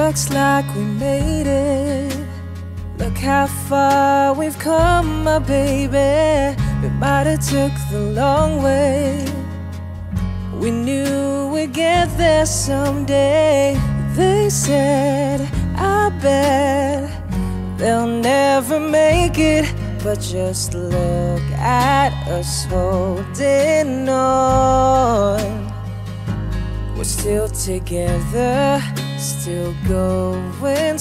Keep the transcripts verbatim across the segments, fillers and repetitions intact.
looks like we made it. Look how far we've come, my baby. We might have took the long way. We knew we'd get there someday. They said, I bet they'll never make it. But just look at us holding on. We're still together, still going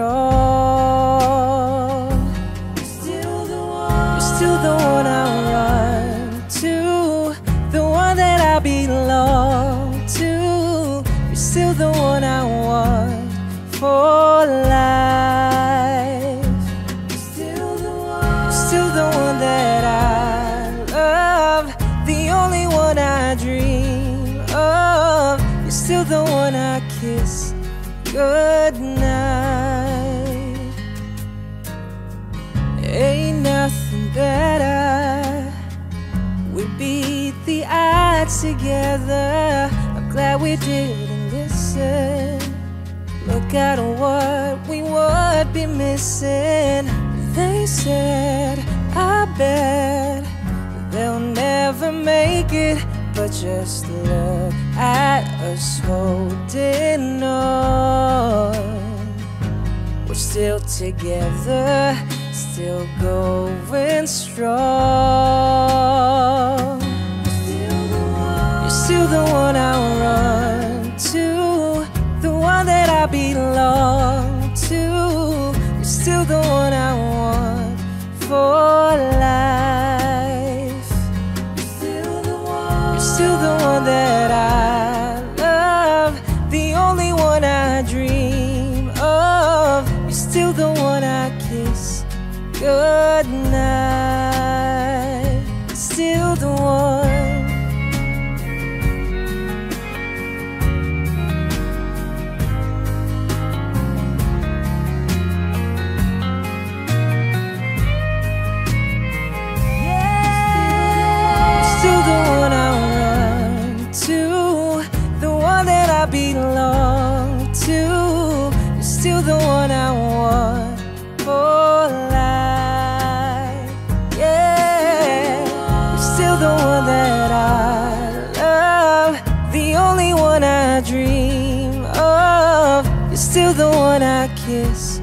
strong. You're still the one, you're still the one I run to, the one that I belong to. You're still the one I want for life. You're still the one, you're still the one that I love, the only one I dream of. You're still the one I kiss goodnight. Ain't nothing better. We beat the odds together. I'm glad we didn't listen. Look at what we would be missing. They said, I bet they'll never make it. But just look at us holding on. We're still together, still going strong. You're still the one I run to, the one that I belong to. You're still the one I want for life. Still the one that I love, the only one I dream of. You're still the one I kiss goodnight. Still the one. Yeah. Still the one I belong to. You're still the one I want for life. Yeah, you're still the one that I love, the only one I dream of. You're still the one I kiss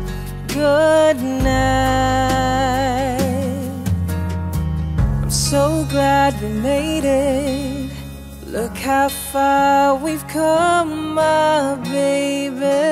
goodnight. I'm so glad we made it. Look how far we've come, my baby.